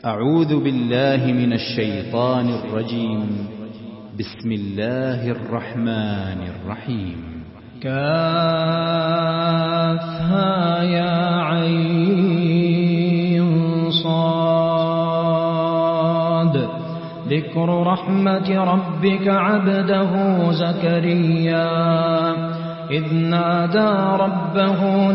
أعوذ بالله من الشيطان الرجيم. بسم الله الرحمن الرحيم. كافها يا عين صاد. ذكر رحمة ربك عبده زكريا إذ نادى ربه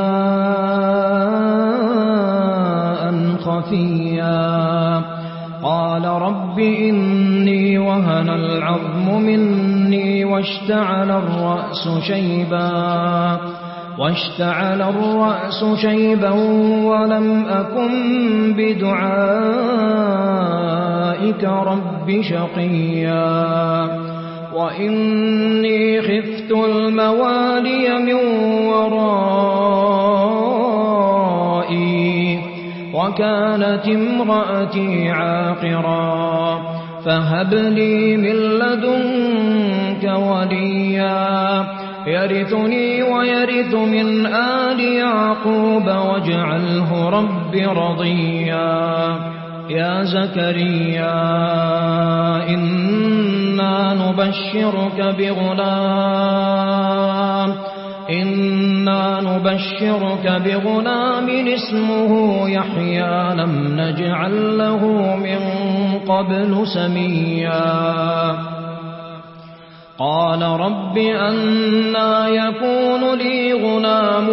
نداء خفيا قال رب إني وهن العظم مني واشتعل الرأس شيبا ولم أكن بدعائك رب شقيا وإني خفت الموالي من ورائي وكانت امرأتي عاقرا فهب لي من لدنك وليا يرثني ويرث من آل يعقوب واجعله رب رضيا. يا زكريا إنا نبشرك بغلام اسمه يحيى لم نجعل له من قبل سميا. قال رب أنى يكون لي غلام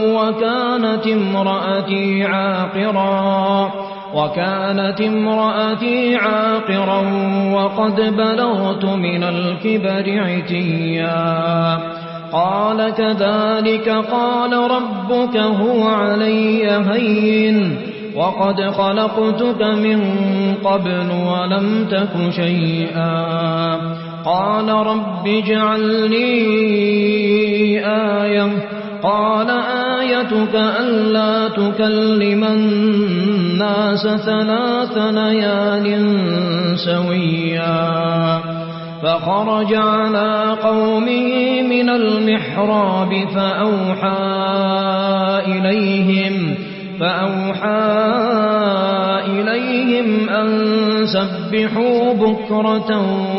وكانت امرأتي عاقرا وقد بلغت من الكبر عتيا. قال كذلك قال ربك هو علي هين وقد خلقتك من قبل ولم تك شيئا. قال رب اجعل لي آية قال آيتك ألا تكلم الناس 3 ليال سويا. فخرج على قومه من المحراب فأوحى إليهم أن سبحوا بكرة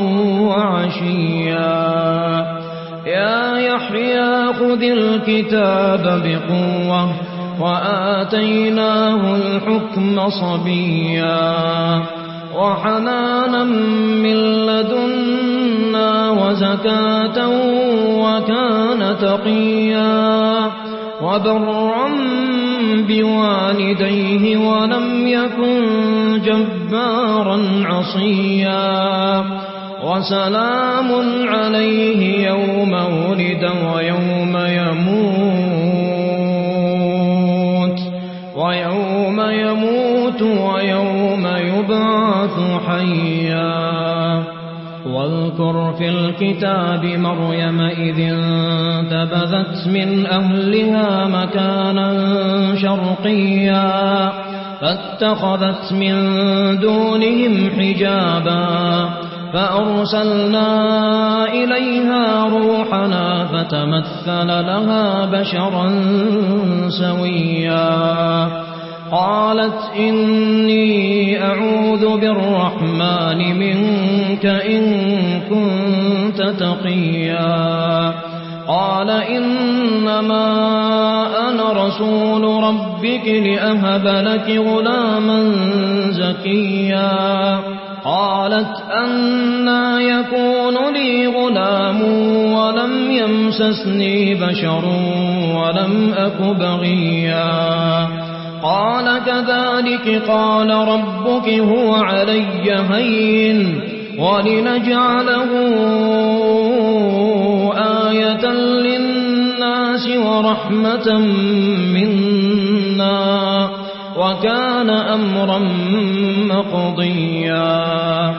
وعشيا. يا يحيى خذ الكتاب بقوة وآتيناه الحكم صبيا وحنانا من لدنا وزكاة وكان تقيا وبرا بوالديه ولم يكن جبارا عصيا. وسلام عليه يوم ولد ويوم يموت ويوم يبعث حيا. واذكر في الكتاب مريم إذ انتبذت من أهلها مكانا شرقيا فاتخذت من دونهم حجابا فأرسلنا إليها روحنا فتمثل لها بشرا سويا. قالت إني أعوذ بالرحمن منك إن كنت تقيا. قال إنما أنا رسول ربك لأهب لك غلاما زكيا. قالت أنى يكون لي غلام ولم يمسسني بشر ولم أك بغيا. قال كذلك قال ربك هو علي هين ولنجعله آية للناس ورحمة منا وكان أمرا مقضيا.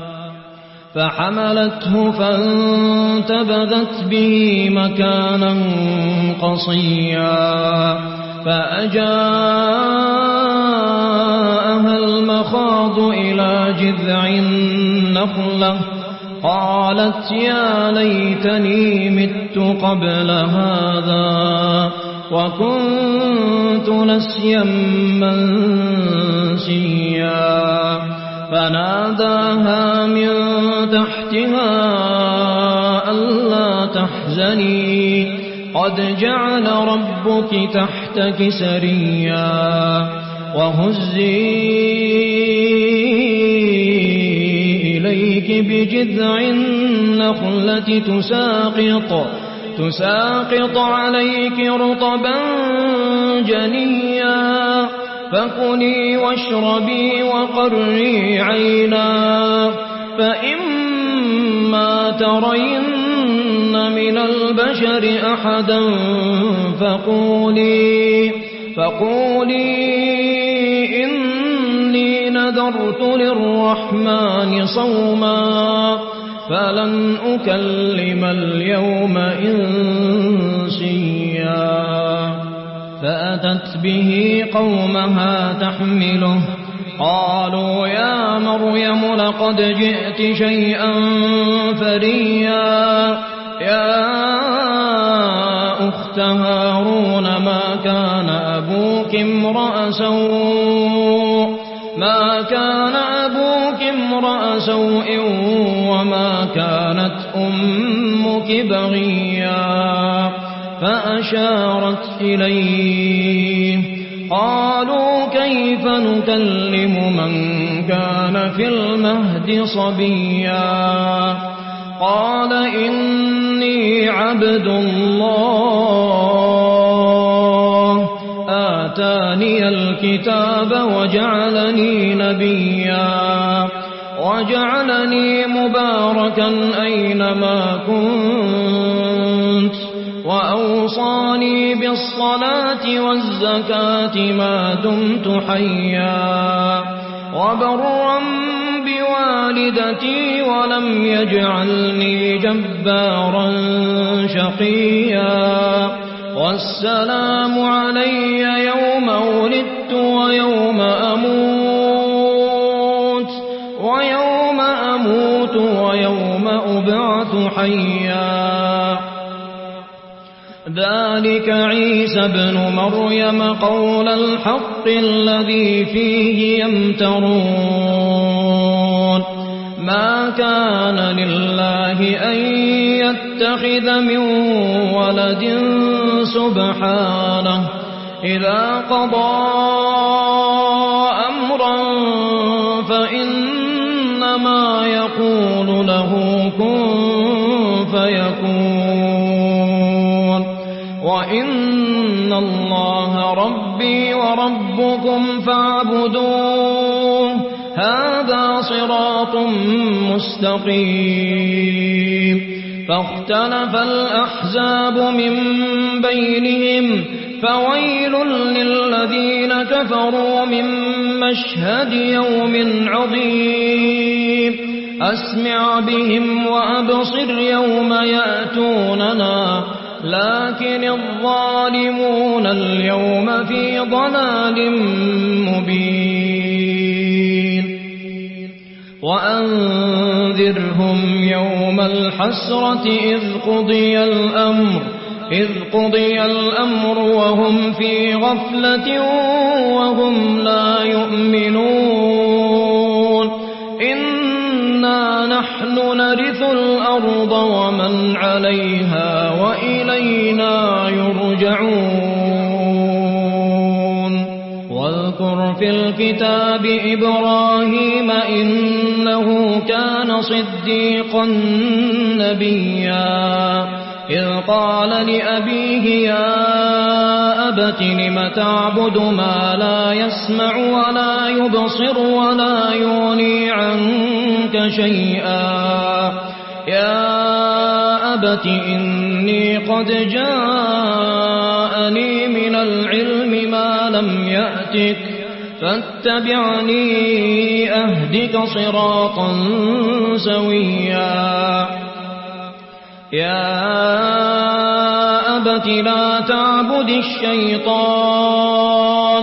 فحملته فانتبذت به مكانا قصيا فأجاءها المخاض إلى جذع النخلة قالت يا ليتني مت قبل هذا وكنت نسيا منسيا فناداها من تحتها ألا تحزني قد جعل ربك تحتك سريا وهزي إليك بجذع النخلة تساقط عليك رطبا جنيا فكلي واشربي وقري عينا فإما ترين من البشر أحدا فقولي إني نذرت للرحمن صوما فلن أكلم اليوم إنسيا فأتت به قومها تحمله قالوا يا مريم لقد جئت شيئا فريا يا أخت هارون ما كان أبوك امرأ سوء وما كانت أمك بغيا فأشارت إليه قالوا كيف نكلم من كان في المهد صبيا قال إني عبد الله آتاني الكتاب وجعلني نبيا وجعلني مباركا أينما كنت وأوصاني بالصلاة والزكاة ما دمت حيا وبرا بوالدتي ولم يجعلني جبارا شقيا والسلام علي يوم ولدت ويوم أموت ويوم أبعث حيا ذلك عيسى ابن مريم قول الحق الذي فيه يمترون ما كان لله أن يتخذ من ولد سبحانه إذا قضى أمرا فإنما يقول له كن فيكون وإن الله ربي وربكم فاعبدوه هذا صراط مستقيم فاختلف الأحزاب من بينهم فويل للذين كفروا من مشهد يوم عظيم أسمع بهم وأبصر يوم يأتوننا لكن الظالمون اليوم في ضلال مبين وأنذرهم يوم الحسرة إذ قضي الأمر وهم في غفلة وهم لا يؤمنون إنا نحن نرث الأرض ومن عليها وإلينا يرجعون واذكر في الكتاب إبراهيم إنه كان صديقا نبيا إذ قال لأبيه يا أبت لم تعبد ما لا يسمع ولا يبصر ولا يغني عنك شيئا يا أبت إني قد جاءني من العلم ما لم يأتك فاتبعني أهدك صراطا سويا يا أبت لا تعبد الشيطان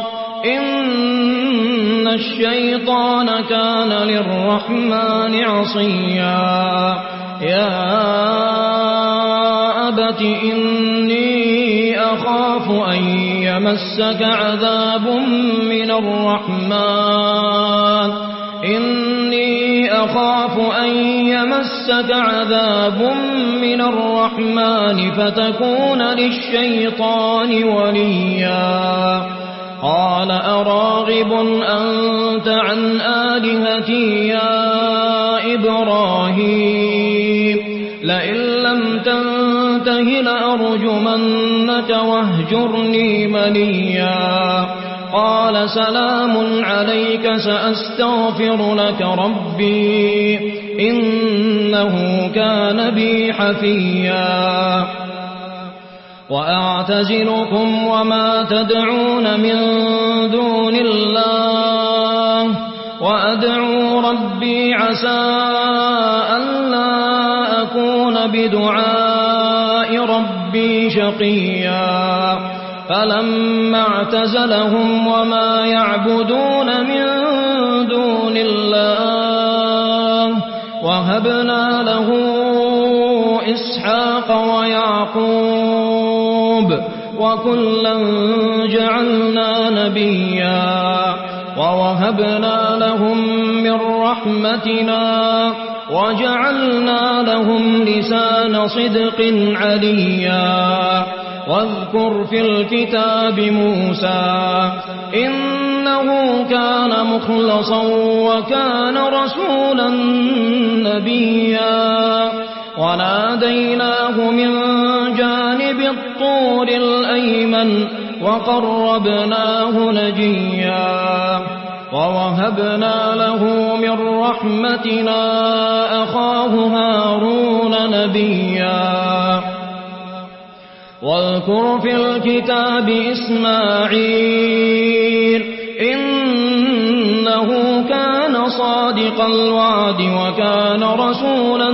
إن الشيطان كان للرحمن عصيا يا أبت الصلاة إني أخاف أن يمسك عذاب من الرحمن فتكون للشيطان وليا قال أراغب أنت عن آلهتي يا إبراهيم لئن لم تنته لأرجمنك واهجرني مليا قال سلام عليك سأستغفر لك ربي إنه كان بي حفيا وأعتزلكم وما تدعون من دون الله وأدعو ربي عسى ألا أكون بدعاء ربي شقيا فلما اعتزلهم وما يعبدون من دون الله وهبنا له إسحاق ويعقوب وكلا جعلنا نبيا ووهبنا لهم من رحمتنا وجعلنا لهم لسان صدق عليا واذكر في الكتاب موسى إنه كان مخلصا وكان رسولا نبيا وناديناه من جانب الطور الأيمن وقربناه نجيا ووهبنا له من رحمتنا أخاه هارون نبيا واذكر في الكتاب إسماعيل إنه كان صادق الوعد وكان رسولا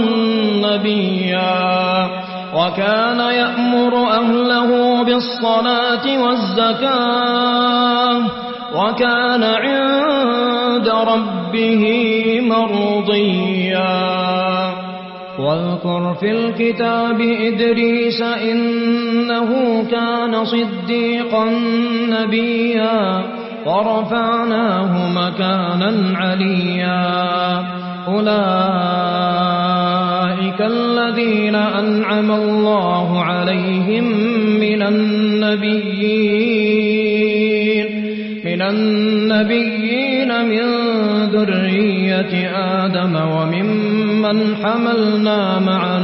نبيا وكان يأمر أهله بالصلاة والزكاة وكان عند ربه مرضيا واذكر في الكتاب إدريس إنه كان صديقا نبيا ورفعناه مكانا عليا أولئك الذين أنعم الله عليهم من النبيين من ذرية آدم وممن حملنا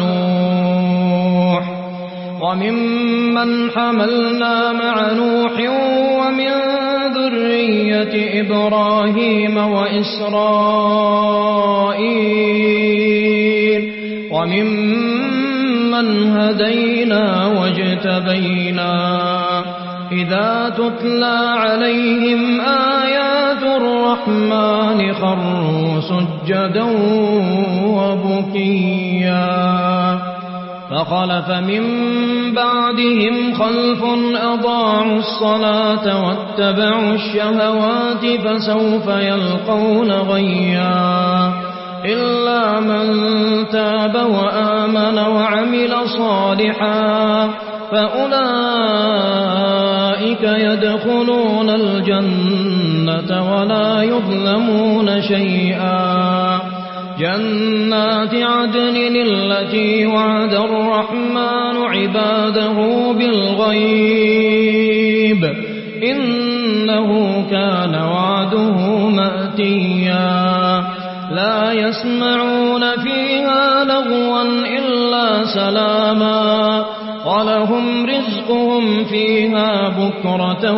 مع نوح ومن ذرية إبراهيم وإسرائيل وممن هدينا واجتبينا إذا تتلى عليهم آيات الرحمن خروا سجدا وبكيا فخلف من بعدهم خلف أضاعوا الصلاة واتبعوا الشهوات فسوف يلقون غيا إلا من تاب وآمن وعمل صالحا فأولئك يدخلون الجنة ولا يظلمون شيئا جنات عدن التي وعد الرحمن عباده بالغيب إنه كان وعده مأتيا لا يسمعون فيها لغوا إلا سلاما ولهم رزقهم فيها بكرة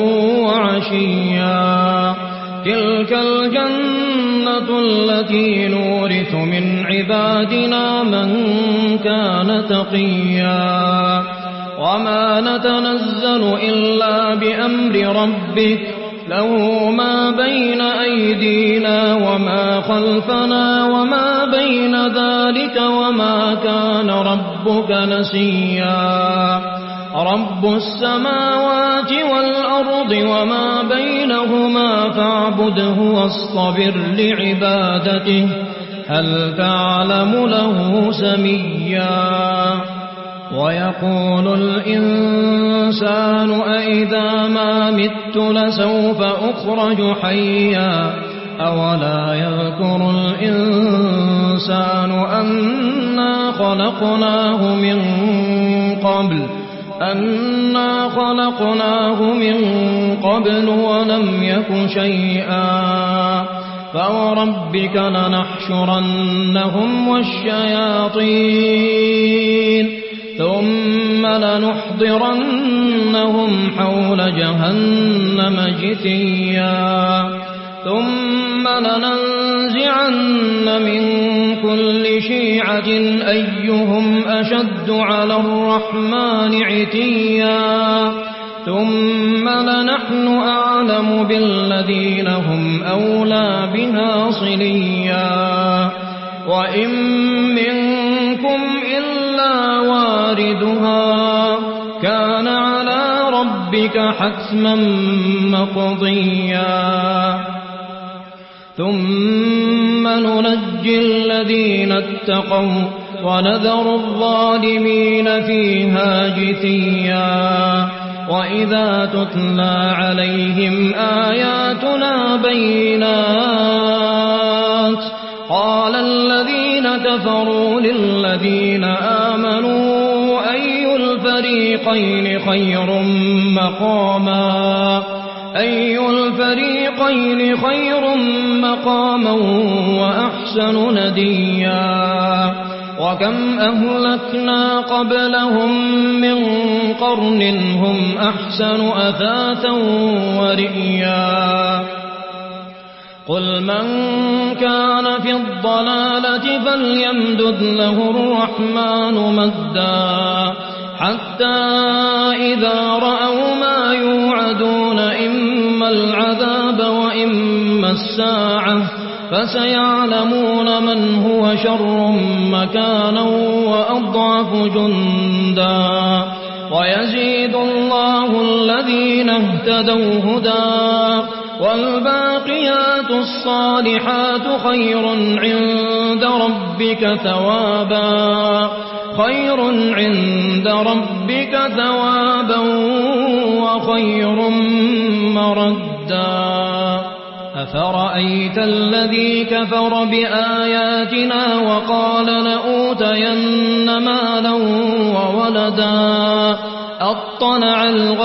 وعشيا تلك الجنة التي نورث من عبادنا من كان تقيا وما نتنزل إلا بأمر ربك له ما بين أيدينا وما خلفنا وما بين ذلك وما كان ربك نسيا رب السماوات والأرض وما بينهما فاعبده واصطبر لعبادته هل تعلم له سميا ويقول الإنسان أإذا ما مت لسوف أخرج حيا أولا يذكر الإنسان أنا خلقناه من قبل ولم يك شيئا فوربك لنحشرنهم والشياطين ثم لنحضرنهم حول جهنم جثيا ثم لننزعن من كل شيعة أيهم أشد على الرحمن عتيا ثم لنحن أعلم بالذين هم أولى بها صليا وإن منكم إلا واردها كان على ربك حتما مقضيا ثم ننجي الذين اتقوا ونذر الظالمين فيها جثيا وإذا تتلى عليهم آياتنا بينات قال الذين كفروا للذين آمنوا أي الفريقين خير مقاما وأحسن نديا وكم أهلكنا قبلهم من قرن هم أحسن أثاثا ورئيا قل من كان في الضلالة فليمدد له الرحمن مدا حتى إذا رأوا ما يوعدون إما العذاب وإما الساعة فسيعلمون من هو شر مكانا وأضعف جندا ويزيد الله الذين اهتدوا هدى والباقيات الصالحات خير عند ربك ثوابا وخير مردا أفرأيت الذي كفر بآياتنا وقال لأوتين مالا وولدا أطلع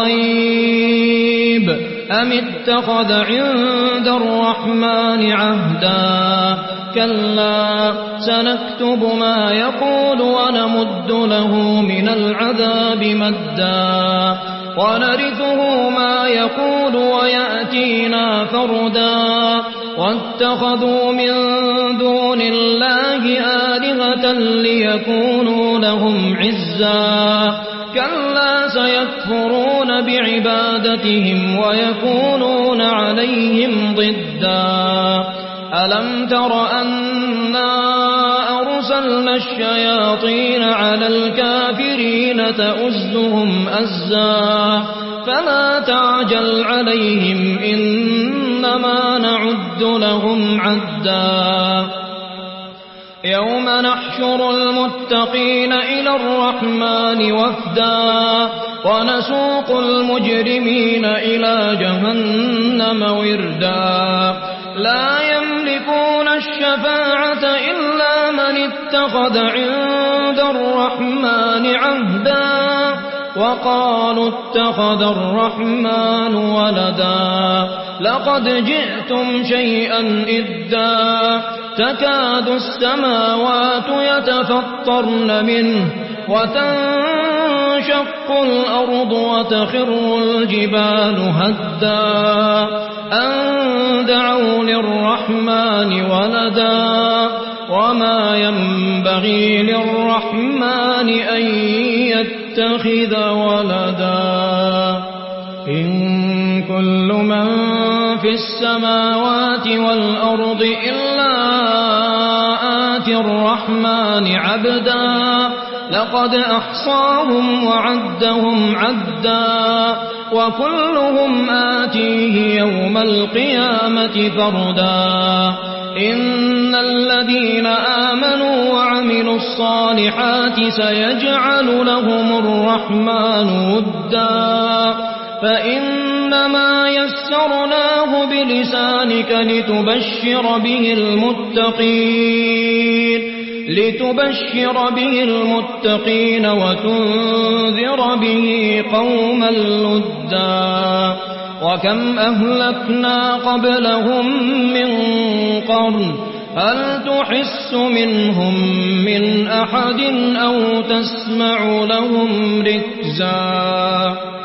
الغيب أم اتخذ عند الرحمن عهدا كلا سنكتب ما يقول ونمد له من العذاب مدا ونرثه ما يقول ويأتينا فردا واتخذوا من دون الله آلهة ليكونوا لهم عزا كلا سيكفرون بعبادتهم ويكونون عليهم ضدا ألم تر أنا أرسلنا الشياطين على الكافرين تؤزهم أزا فلا تعجل عليهم إنما نعد لهم عدا يوم نحشر المتقين إلى الرحمن وفدا ونسوق المجرمين إلى جهنم وردا لا يملكون الشفاعة إلا من اتخذ عند الرحمن عهدا وقالوا اتخذ الرحمن ولدا لقد جئتم شيئا إدا تكاد السماوات يتفطرن منه وتنشق الأرض وتخر الجبال هدا أن دعوا للرحمن ولدا وما ينبغي للرحمن أن يتخذ ولدا إن كل من في السماوات والأرض إلا آتي الرحمن عبدا لقد أحصاهم وعدهم عدا وكلهم آتيه يوم القيامة فردا إن الذين آمنوا وعملوا الصالحات الصالحات سيجعل لهم الرحمن ودا فإنما يسرناه بلسانك لتبشر به المتقين وتنذر به قوما لدا وكم أهلكنا قبلهم من قرن هل تحس منهم من أحد أو تسمع لهم ركزا